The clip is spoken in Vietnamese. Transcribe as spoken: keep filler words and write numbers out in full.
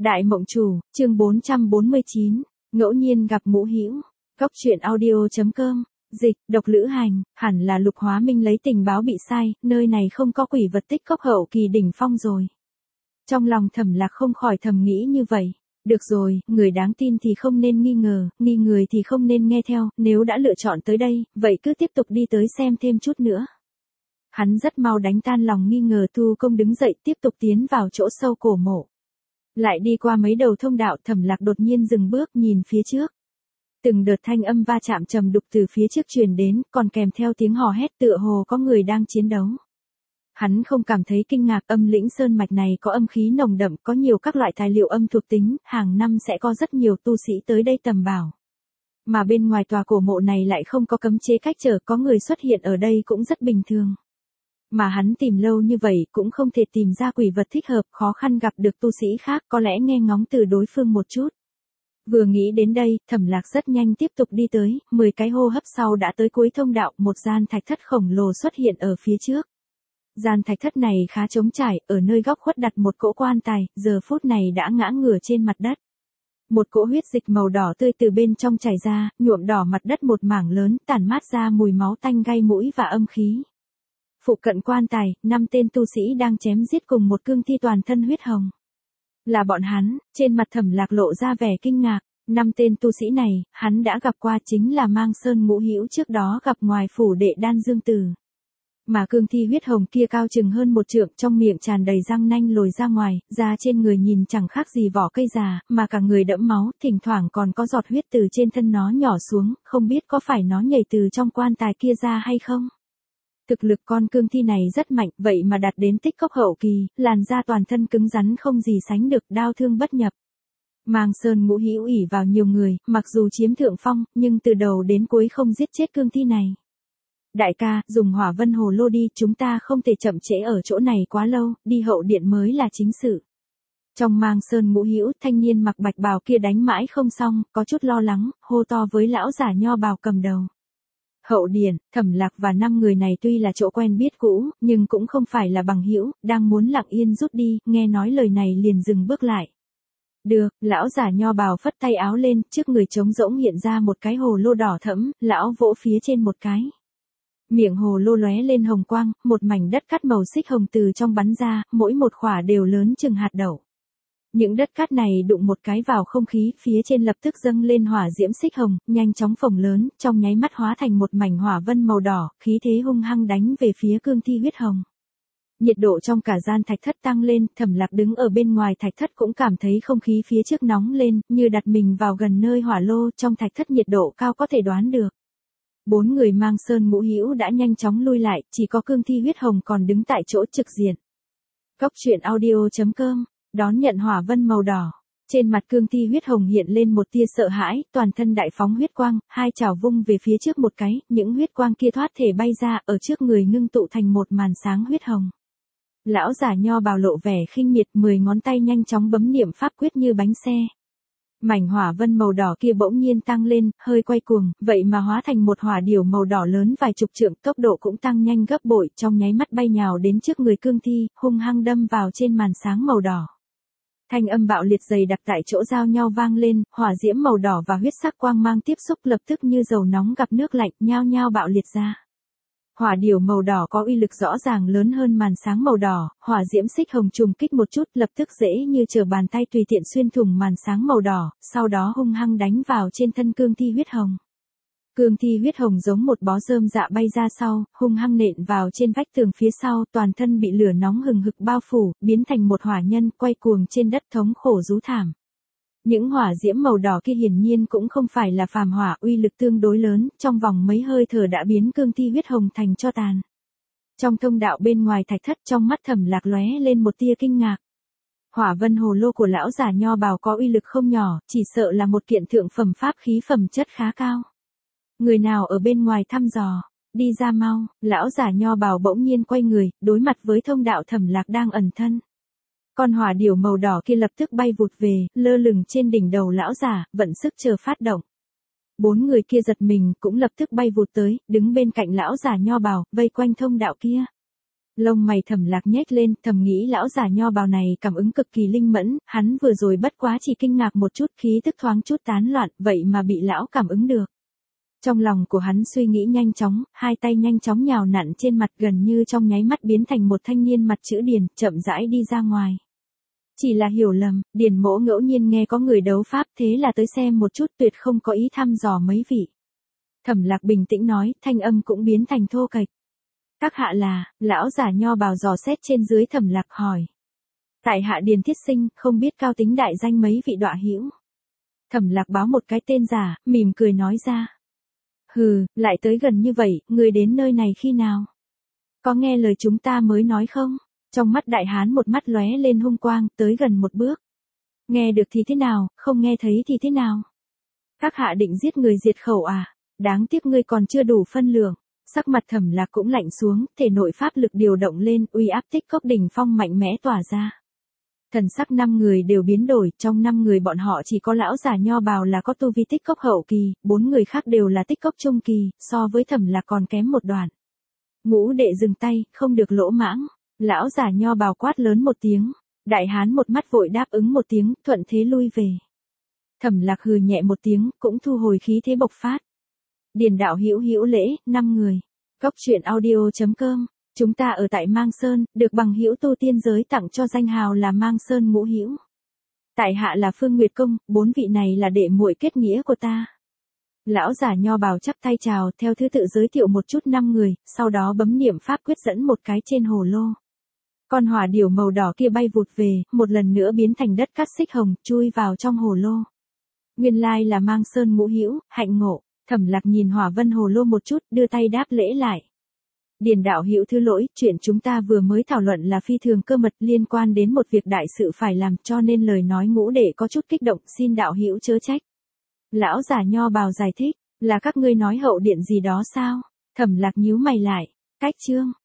Đại Mộng Chủ, chương bốn trăm bốn mươi chín, ngẫu nhiên gặp Ngũ Hữu. Góc truyện audio chấm com, dịch, độc lữ hành, hẳn là Lục Hóa Minh lấy tình báo bị sai, nơi này không có quỷ vật tích cốc hậu kỳ đỉnh phong rồi. Trong lòng Thẩm Lạc không khỏi thầm nghĩ như vậy. Được rồi, người đáng tin thì không nên nghi ngờ, nghi người thì không nên nghe theo, nếu đã lựa chọn tới đây, vậy cứ tiếp tục đi tới xem thêm chút nữa. Hắn rất mau đánh tan lòng nghi ngờ, thu công đứng dậy tiếp tục tiến vào chỗ sâu cổ mộ. Lại đi qua mấy đầu thông đạo, Thẩm Lạc đột nhiên dừng bước nhìn phía trước. Từng đợt thanh âm va chạm trầm đục từ phía trước truyền đến, còn kèm theo tiếng hò hét tựa hồ có người đang chiến đấu. Hắn không cảm thấy kinh ngạc, âm lĩnh sơn mạch này có âm khí nồng đậm, có nhiều các loại tài liệu âm thuộc tính, hàng năm sẽ có rất nhiều tu sĩ tới đây tầm bảo. Mà bên ngoài tòa cổ mộ này lại không có cấm chế cách trở, có người xuất hiện ở đây cũng rất bình thường. Mà hắn tìm lâu như vậy cũng không thể tìm ra quỷ vật thích hợp, khó khăn gặp được tu sĩ khác, có lẽ nghe ngóng từ đối phương một chút. Vừa nghĩ đến đây, Thẩm Lạc rất nhanh tiếp tục đi tới, mười cái hô hấp sau đã tới cuối thông đạo, một gian thạch thất khổng lồ xuất hiện ở phía trước. Gian thạch thất này khá trống trải, ở nơi góc khuất đặt một cỗ quan tài, giờ phút này đã ngã ngửa trên mặt đất. Một cỗ huyết dịch màu đỏ tươi từ bên trong chảy ra, nhuộm đỏ mặt đất một mảng lớn, tản mát ra mùi máu tanh gây mũi và âm khí. Phụ cận quan tài, năm tên tu sĩ đang chém giết cùng một cương thi toàn thân huyết hồng. Là bọn hắn, trên mặt Thẩm Lạc lộ ra vẻ kinh ngạc, năm tên tu sĩ này, hắn đã gặp qua, chính là Mang Sơn Ngũ Hữu trước đó gặp ngoài phủ đệ Đan Dương Tử. Mà cương thi huyết hồng kia cao chừng hơn một trượng, trong miệng tràn đầy răng nanh lồi ra ngoài, da trên người nhìn chẳng khác gì vỏ cây già, mà cả người đẫm máu, thỉnh thoảng còn có giọt huyết từ trên thân nó nhỏ xuống, không biết có phải nó nhảy từ trong quan tài kia ra hay không. Thực lực con cương thi này rất mạnh, vậy mà đạt đến tích cốc hậu kỳ, làn da toàn thân cứng rắn không gì sánh được, đao thương bất nhập. Mang Sơn Ngũ Hữu ỷ vào nhiều người, mặc dù chiếm thượng phong, nhưng từ đầu đến cuối không giết chết cương thi này. Đại ca, dùng hỏa vân hồ lô đi, chúng ta không thể chậm trễ ở chỗ này quá lâu, đi hậu điện mới là chính sự. Trong Mang Sơn Ngũ Hữu, thanh niên mặc bạch bào kia đánh mãi không xong, có chút lo lắng, hô to với lão giả nho bào cầm đầu. Hậu điện, Thẩm Lạc và năm người này tuy là chỗ quen biết cũ, nhưng cũng không phải là bằng hữu, đang muốn lặng yên rút đi, nghe nói lời này liền dừng bước lại. Được, lão giả nho bào phất tay áo lên, trước người trống rỗng hiện ra một cái hồ lô đỏ thẫm, lão vỗ phía trên một cái. Miệng hồ lô lóe lên hồng quang, một mảnh đất cát màu xích hồng từ trong bắn ra, mỗi một khỏa đều lớn chừng hạt đậu. Những đất cát này đụng một cái vào không khí, phía trên lập tức dâng lên hỏa diễm xích hồng, nhanh chóng phồng lớn, trong nháy mắt hóa thành một mảnh hỏa vân màu đỏ, khí thế hung hăng đánh về phía cương thi huyết hồng. Nhiệt độ trong cả gian thạch thất tăng lên, Thẩm Lạc đứng ở bên ngoài thạch thất cũng cảm thấy không khí phía trước nóng lên, như đặt mình vào gần nơi hỏa lô, trong thạch thất nhiệt độ cao có thể đoán được. Bốn người Mang Sơn Ngũ Hữu đã nhanh chóng lui lại, chỉ có cương thi huyết hồng còn đứng tại chỗ trực diện. Góc truyện audio chấm com, đón nhận hỏa vân màu đỏ. Trên mặt cương thi huyết hồng hiện lên một tia sợ hãi, toàn thân đại phóng huyết quang, hai chảo vung về phía trước một cái, những huyết quang kia thoát thể bay ra, ở trước người ngưng tụ thành một màn sáng huyết hồng. Lão giả nho bào lộ vẻ khinh miệt, mười ngón tay nhanh chóng bấm niệm pháp quyết như bánh xe. Mảnh hỏa vân màu đỏ kia bỗng nhiên tăng lên, hơi quay cuồng, vậy mà hóa thành một hỏa điểu màu đỏ lớn vài chục trượng, tốc độ cũng tăng nhanh gấp bội, trong nháy mắt bay nhào đến trước người cương thi, hung hăng đâm vào trên màn sáng màu đỏ. Thanh âm bạo liệt dày đặc tại chỗ giao nhau vang lên, hỏa diễm màu đỏ và huyết sắc quang mang tiếp xúc lập tức như dầu nóng gặp nước lạnh, nhao nhao bạo liệt ra. Hỏa điểu màu đỏ có uy lực rõ ràng lớn hơn màn sáng màu đỏ, hỏa diễm xích hồng trùng kích một chút, lập tức dễ như trở bàn tay tùy tiện xuyên thủng màn sáng màu đỏ, sau đó hung hăng đánh vào trên thân cương thi huyết hồng. Cương thi huyết hồng giống một bó rơm dạ bay ra sau, hung hăng nện vào trên vách tường phía sau, toàn thân bị lửa nóng hừng hực bao phủ, biến thành một hỏa nhân quay cuồng trên đất thống khổ rú thảm. Những hỏa diễm màu đỏ kia hiển nhiên cũng không phải là phàm hỏa, uy lực tương đối lớn, trong vòng mấy hơi thở đã biến cương thi huyết hồng thành tro tàn. Trong thông đạo bên ngoài thạch thất, trong mắt Thẩm Lạc lóe lên một tia kinh ngạc. Hỏa vân hồ lô của lão giả nho bào có uy lực không nhỏ, chỉ sợ là một kiện thượng phẩm pháp khí phẩm chất khá cao. Người nào ở bên ngoài thăm dò, đi ra mau, lão giả nho bào bỗng nhiên quay người, đối mặt với thông đạo Thẩm Lạc đang ẩn thân. Con hỏa điểu màu đỏ kia lập tức bay vụt về, lơ lửng trên đỉnh đầu lão giả, vận sức chờ phát động. Bốn người kia giật mình cũng lập tức bay vụt tới, đứng bên cạnh lão giả nho bào, vây quanh thông đạo kia. Lông mày Thẩm Lạc nhếch lên, thầm nghĩ lão già nho bào này cảm ứng cực kỳ linh mẫn, hắn vừa rồi bất quá chỉ kinh ngạc một chút, khí tức thoáng chút tán loạn, vậy mà bị lão cảm ứng được. Trong lòng của hắn suy nghĩ nhanh chóng, hai tay nhanh chóng nhào nặn trên mặt, gần như trong nháy mắt biến thành một thanh niên mặt chữ Điền, chậm rãi đi ra ngoài. Chỉ là hiểu lầm, Điền Mỗ ngẫu nhiên nghe có người đấu pháp, thế là tới xem một chút, tuyệt không có ý thăm dò mấy vị. Thẩm Lạc bình tĩnh nói, thanh âm cũng biến thành thô kệch. Các hạ là, lão giả nho bào dò xét trên dưới. Thẩm Lạc hỏi. Tại hạ Điền Thiết Sinh, không biết cao tính đại danh mấy vị đọa hữu. Thẩm Lạc báo một cái tên giả, mỉm cười nói ra. Hừ, lại tới gần như vậy, người đến nơi này khi nào? Có nghe lời chúng ta mới nói không? Trong mắt đại hán một mắt lóe lên hung quang, tới gần một bước. Nghe được thì thế nào, không nghe thấy thì thế nào? Các hạ định giết người diệt khẩu à? Đáng tiếc ngươi còn chưa đủ phân lượng. Sắc mặt Thẩm Lạc cũng lạnh xuống, thể nội pháp lực điều động lên, uy áp tích cốc đỉnh phong mạnh mẽ tỏa ra. Thần sắc năm người đều biến đổi, trong năm người bọn họ chỉ có lão già nho bào là có tu vi tích cốc hậu kỳ, bốn người khác đều là tích cốc trung kỳ, so với Thẩm Lạc còn kém một đoạn. Ngũ đệ dừng tay, không được lỗ mãng. Lão già nho bào quát lớn một tiếng, đại hán một mắt vội đáp ứng một tiếng, thuận thế lui về. Thẩm Lạc hừ nhẹ một tiếng, cũng thu hồi khí thế bộc phát. Điền đạo hữu hữu lễ, năm người. Góc truyện audio chấm com. Chúng ta ở tại Mang Sơn, được bằng hữu tu tiên giới tặng cho danh hào là Mang Sơn ngũ hữu. Tại hạ là Phương Nguyệt Công, bốn vị này là đệ muội kết nghĩa của ta. Lão giả nho bào chắp tay chào, theo thứ tự giới thiệu một chút năm người, sau đó bấm niệm pháp quyết dẫn một cái trên hồ lô. Con hỏa điểu màu đỏ kia bay vụt về, một lần nữa biến thành đất cát xích hồng, chui vào trong hồ lô. Nguyên lai là Mang Sơn ngũ hữu, hạnh ngộ. Thẩm Lạc nhìn hỏa vân hồ lô một chút, đưa tay đáp lễ lại. Điền đạo hữu thứ lỗi, chuyện chúng ta vừa mới thảo luận là phi thường cơ mật liên quan đến một việc đại sự phải làm, cho nên lời nói ngũ đệ có chút kích động, xin đạo hữu chớ trách. Lão giả nho bào giải thích, là các ngươi nói hậu điện gì đó sao? Thẩm Lạc nhíu mày lại, cách chương.